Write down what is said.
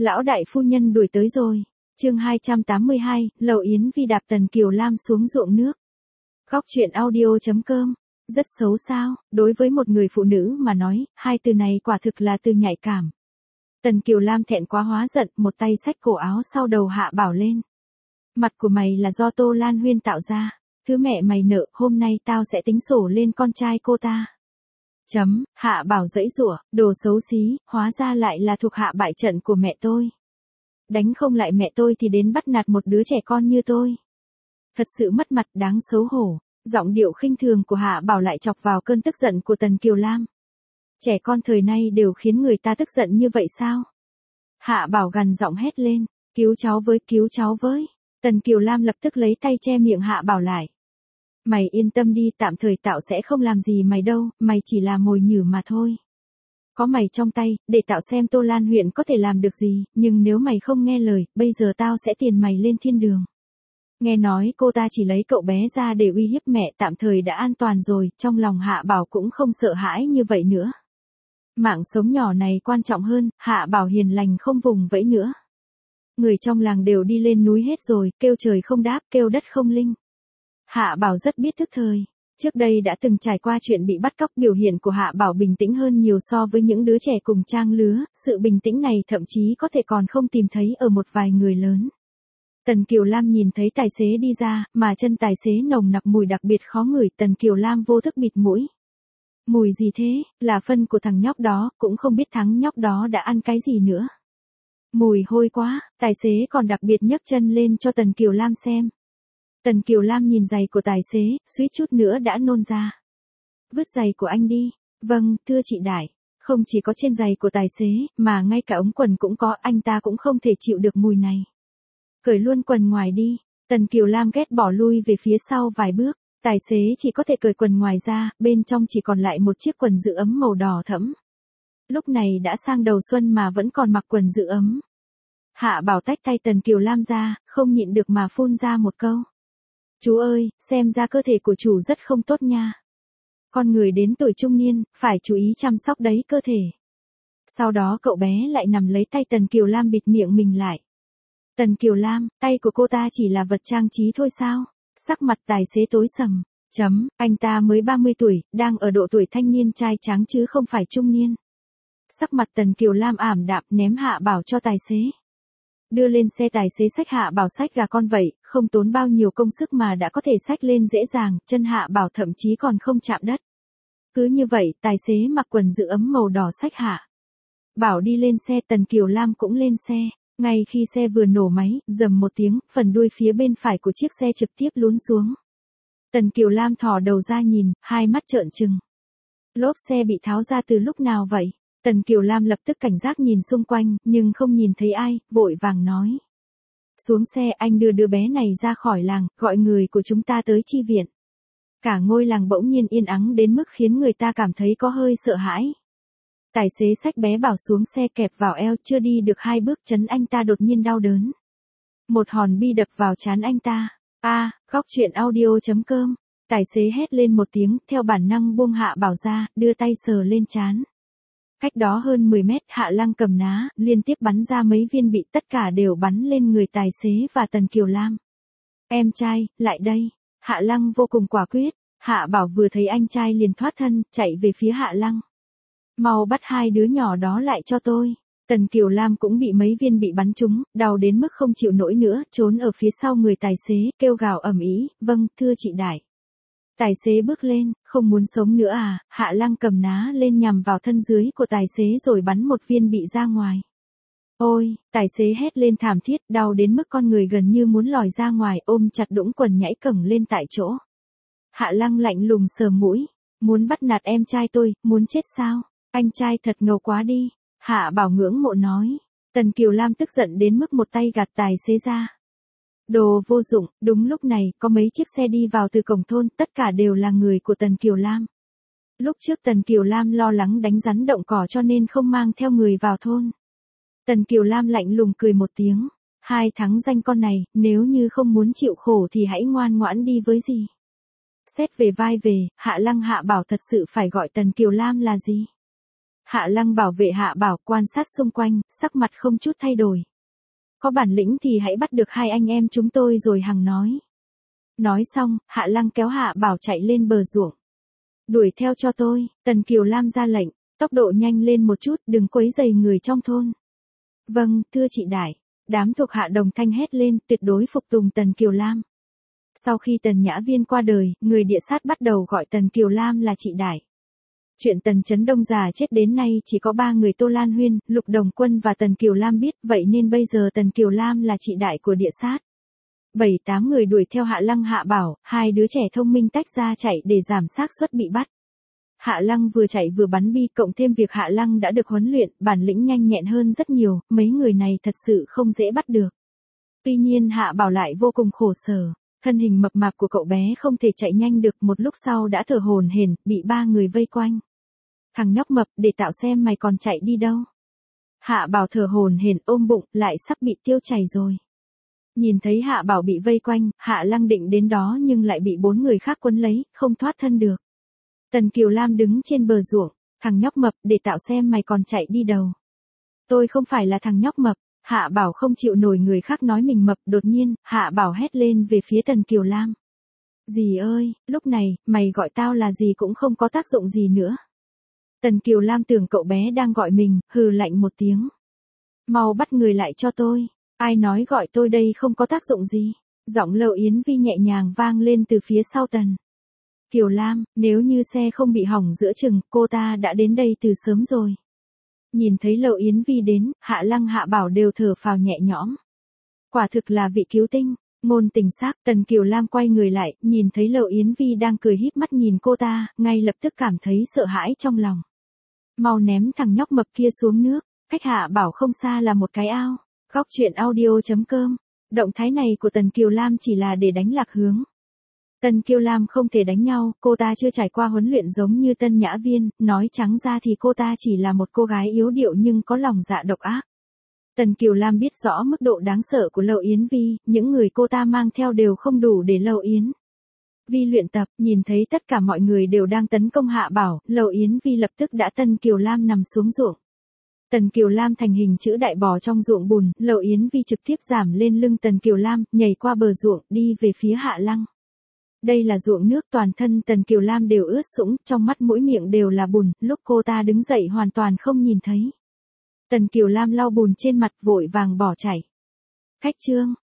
Lão đại phu nhân đuổi tới rồi. Chương 282, Lầu Yến Vi đạp Tần Kiều Lam xuống ruộng nước. Góc truyện audio.com. Rất xấu sao, đối với một người phụ nữ mà nói, hai từ này quả thực là từ nhạy cảm. Tần Kiều Lam thẹn quá hóa giận, một tay xách cổ áo sau đầu Hạ Bảo lên. Mặt của mày là do Tô Lan Huyên tạo ra, thứ mẹ mày nợ, hôm nay tao sẽ tính sổ lên con trai cô ta. Hạ Bảo giãy giụa, đồ xấu xí, hóa ra lại là thuộc hạ bại trận của mẹ tôi. Đánh không lại mẹ tôi thì đến bắt nạt một đứa trẻ con như tôi. Thật sự mất mặt, đáng xấu hổ. Giọng điệu khinh thường của Hạ Bảo lại chọc vào cơn tức giận của Tần Kiều Lam. Trẻ con thời nay đều khiến người ta tức giận như vậy sao? Hạ Bảo gằn giọng hét lên, cứu cháu với, cứu cháu với. Tần Kiều Lam lập tức lấy tay che miệng Hạ Bảo lại. Mày yên tâm đi, tạm thời tạo sẽ không làm gì mày đâu, mày chỉ là mồi nhử mà thôi. Có mày trong tay, để tạo xem Tô Lan huyện có thể làm được gì, nhưng nếu mày không nghe lời, bây giờ tao sẽ tiền mày lên thiên đường. Nghe nói cô ta chỉ lấy cậu bé ra để uy hiếp mẹ, tạm thời đã an toàn rồi, trong lòng Hạ Bảo cũng không sợ hãi như vậy nữa. Mạng sống nhỏ này quan trọng hơn, Hạ Bảo hiền lành không vùng vẫy nữa. Người trong làng đều đi lên núi hết rồi, kêu trời không đáp, kêu đất không linh. Hạ Bảo rất biết thức thời. Trước đây đã từng trải qua chuyện bị bắt cóc, biểu hiện của Hạ Bảo bình tĩnh hơn nhiều so với những đứa trẻ cùng trang lứa, sự bình tĩnh này thậm chí có thể còn không tìm thấy ở một vài người lớn. Tần Kiều Lam nhìn thấy tài xế đi ra, mà chân tài xế nồng nặc mùi đặc biệt khó ngửi, Tần Kiều Lam vô thức bịt mũi. Mùi gì thế, là phân của thằng nhóc đó, cũng không biết thằng nhóc đó đã ăn cái gì nữa. Mùi hôi quá, tài xế còn đặc biệt nhấc chân lên cho Tần Kiều Lam xem. Tần Kiều Lam nhìn giày của tài xế, suýt chút nữa đã nôn ra. Vứt giày của anh đi. Vâng, thưa chị Đại. Không chỉ có trên giày của tài xế, mà ngay cả ống quần cũng có, anh ta cũng không thể chịu được mùi này. Cởi luôn quần ngoài đi. Tần Kiều Lam ghét bỏ lui về phía sau vài bước. Tài xế chỉ có thể cởi quần ngoài ra, bên trong chỉ còn lại một chiếc quần giữ ấm màu đỏ thẫm. Lúc này đã sang đầu xuân mà vẫn còn mặc quần giữ ấm. Hạ Bảo tách tay Tần Kiều Lam ra, không nhịn được mà phun ra một câu. Chú ơi, xem ra cơ thể của chủ rất không tốt nha. Con người đến tuổi trung niên, phải chú ý chăm sóc đấy cơ thể. Sau đó cậu bé lại nằm lấy tay Tần Kiều Lam bịt miệng mình lại. Tần Kiều Lam, tay của cô ta chỉ là vật trang trí thôi sao? Sắc mặt tài xế tối sầm. Anh ta mới 30 tuổi, đang ở độ tuổi thanh niên trai tráng chứ không phải trung niên. Sắc mặt Tần Kiều Lam ảm đạm, ném Hạ Bảo cho tài xế. Đưa lên xe, tài xế xách Hạ Bảo xách gà con vậy, không tốn bao nhiêu công sức mà đã có thể xách lên dễ dàng, chân Hạ Bảo thậm chí còn không chạm đất. Cứ như vậy, tài xế mặc quần giữ ấm màu đỏ xách Hạ Bảo đi lên xe, Tần Kiều Lam cũng lên xe. Ngay khi xe vừa nổ máy, rầm một tiếng, phần đuôi phía bên phải của chiếc xe trực tiếp lún xuống. Tần Kiều Lam thò đầu ra nhìn, hai mắt trợn trừng. Lốp xe bị tháo ra từ lúc nào vậy? Tần Kiều Lam lập tức cảnh giác nhìn xung quanh, nhưng không nhìn thấy ai, vội vàng nói. Xuống xe, anh đưa đứa bé này ra khỏi làng, gọi người của chúng ta tới chi viện. Cả ngôi làng bỗng nhiên yên ắng đến mức khiến người ta cảm thấy có hơi sợ hãi. Tài xế xách bé Bảo xuống xe, kẹp vào eo, chưa đi được 2 bước chân anh ta đột nhiên đau đớn. Một hòn bi đập vào trán anh ta. Góc truyện audio.com. Tài xế hét lên một tiếng, theo bản năng buông Hạ Bảo ra, đưa tay sờ lên trán. Cách đó hơn 10 mét, Hạ Lăng cầm ná, liên tiếp bắn ra mấy viên bị, tất cả đều bắn lên người tài xế và Tần Kiều Lam. Em trai, lại đây. Hạ Lăng vô cùng quả quyết. Hạ Bảo vừa thấy anh trai liền thoát thân, chạy về phía Hạ Lăng. Mau bắt hai đứa nhỏ đó lại cho tôi. Tần Kiều Lam cũng bị mấy viên bị bắn trúng, đau đến mức không chịu nổi nữa, trốn ở phía sau người tài xế, kêu gào ầm ĩ, vâng, thưa chị Đại. Tài xế bước lên, không muốn sống nữa à? Hạ Lăng cầm ná lên nhằm vào thân dưới của tài xế rồi bắn một viên bị ra ngoài. Ôi, tài xế hét lên thảm thiết, đau đến mức con người gần như muốn lòi ra ngoài, ôm chặt đũng quần nhảy cẫng lên tại chỗ. Hạ Lăng lạnh lùng sờ mũi, muốn bắt nạt em trai tôi, muốn chết sao? Anh trai thật ngầu quá đi. Hạ Bảo ngưỡng mộ nói. Tần Kiều Lam tức giận đến mức một tay gạt tài xế ra. Đồ vô dụng. Đúng lúc này, có mấy chiếc xe đi vào từ cổng thôn, tất cả đều là người của Tần Kiều Lam. Lúc trước Tần Kiều Lam lo lắng đánh rắn động cỏ cho nên không mang theo người vào thôn. Tần Kiều Lam lạnh lùng cười một tiếng. 2 tháng danh con này, nếu như không muốn chịu khổ thì hãy ngoan ngoãn đi với dì. Xét về vai về, Hạ Lăng Hạ Bảo thật sự phải gọi Tần Kiều Lam là gì? Hạ Lăng bảo vệ Hạ Bảo quan sát xung quanh, sắc mặt không chút thay đổi. Có bản lĩnh thì hãy bắt được hai anh em chúng tôi rồi hằng nói. Nói xong, Hạ Lăng kéo Hạ Bảo chạy lên bờ ruộng. Đuổi theo cho tôi, Tần Kiều Lam ra lệnh, tốc độ nhanh lên một chút, đừng quấy rầy người trong thôn. Vâng, thưa chị Đại. Đám thuộc hạ đồng thanh hét lên, tuyệt đối phục tùng Tần Kiều Lam. Sau khi Tần Nhã Viên qua đời, người địa sát bắt đầu gọi Tần Kiều Lam là chị Đại. Chuyện Tần Chấn Đông già chết đến nay chỉ có 3 người Tô Lan Huyên, Lục Đồng Quân và Tần Kiều Lam biết, vậy nên bây giờ Tần Kiều Lam là chị Đại của địa sát. 7-8 người đuổi theo Hạ Lăng Hạ Bảo, hai đứa trẻ thông minh tách ra chạy để giảm xác suất bị bắt. Hạ Lăng vừa chạy vừa bắn bi, cộng thêm việc Hạ Lăng đã được huấn luyện, bản lĩnh nhanh nhẹn hơn rất nhiều, mấy người này thật sự không dễ bắt được. Tuy nhiên Hạ Bảo lại vô cùng khổ sở, thân hình mập mạp của cậu bé không thể chạy nhanh được, một lúc sau đã thở hổn hển, bị 3 người vây quanh. Thằng nhóc mập, để tạo xem mày còn chạy đi đâu. Hạ Bảo thở hổn hển ôm bụng, lại sắp bị tiêu chảy rồi. Nhìn thấy Hạ Bảo bị vây quanh, Hạ Lăng định đến đó nhưng lại bị 4 người khác quấn lấy, không thoát thân được. Tần Kiều Lam đứng trên bờ ruộng, thằng nhóc mập, để tạo xem mày còn chạy đi đâu. Tôi không phải là thằng nhóc mập. Hạ Bảo không chịu nổi người khác nói mình mập, đột nhiên, Hạ Bảo hét lên về phía Tần Kiều Lam. Dì ơi, lúc này, mày gọi tao là gì cũng không có tác dụng gì nữa. Tần Kiều Lam tưởng cậu bé đang gọi mình, hừ lạnh một tiếng. Mau bắt người lại cho tôi. Ai nói gọi tôi đây không có tác dụng gì. Giọng Lầu Yến Vi nhẹ nhàng vang lên từ phía sau Tần Kiều Lam, nếu như xe không bị hỏng giữa chừng, cô ta đã đến đây từ sớm rồi. Nhìn thấy Lầu Yến Vi đến, Hạ Lăng Hạ Bảo đều thở phào nhẹ nhõm. Quả thực là vị cứu tinh, ngôn tình xác. Tần Kiều Lam quay người lại, nhìn thấy Lầu Yến Vi đang cười híp mắt nhìn cô ta, ngay lập tức cảm thấy sợ hãi trong lòng. Mau ném thằng nhóc mập kia xuống nước, cách Hạ Bảo không xa là một cái ao. Góc truyện audio.com. Động thái này của Tần Kiều Lam chỉ là để đánh lạc hướng. Tần Kiều Lam không thể đánh nhau, cô ta chưa trải qua huấn luyện giống như Tân Nhã Viên, nói trắng ra thì cô ta chỉ là một cô gái yếu điệu nhưng có lòng dạ độc ác. Tần Kiều Lam biết rõ mức độ đáng sợ của Lầu Yến Vi, những người cô ta mang theo đều không đủ để Lầu Yến Vi luyện tập, nhìn thấy tất cả mọi người đều đang tấn công Hạ Bảo, Lầu Yến Vi lập tức đã Tần Kiều Lam nằm xuống ruộng. Tần Kiều Lam thành hình chữ đại bò trong ruộng bùn, Lầu Yến Vi trực tiếp giảm lên lưng Tần Kiều Lam, nhảy qua bờ ruộng, đi về phía Hạ Lăng. Đây là ruộng nước, toàn thân Tần Kiều Lam đều ướt sũng, trong mắt mũi miệng đều là bùn, lúc cô ta đứng dậy hoàn toàn không nhìn thấy. Tần Kiều Lam lau bùn trên mặt vội vàng bỏ chạy. Khách trương,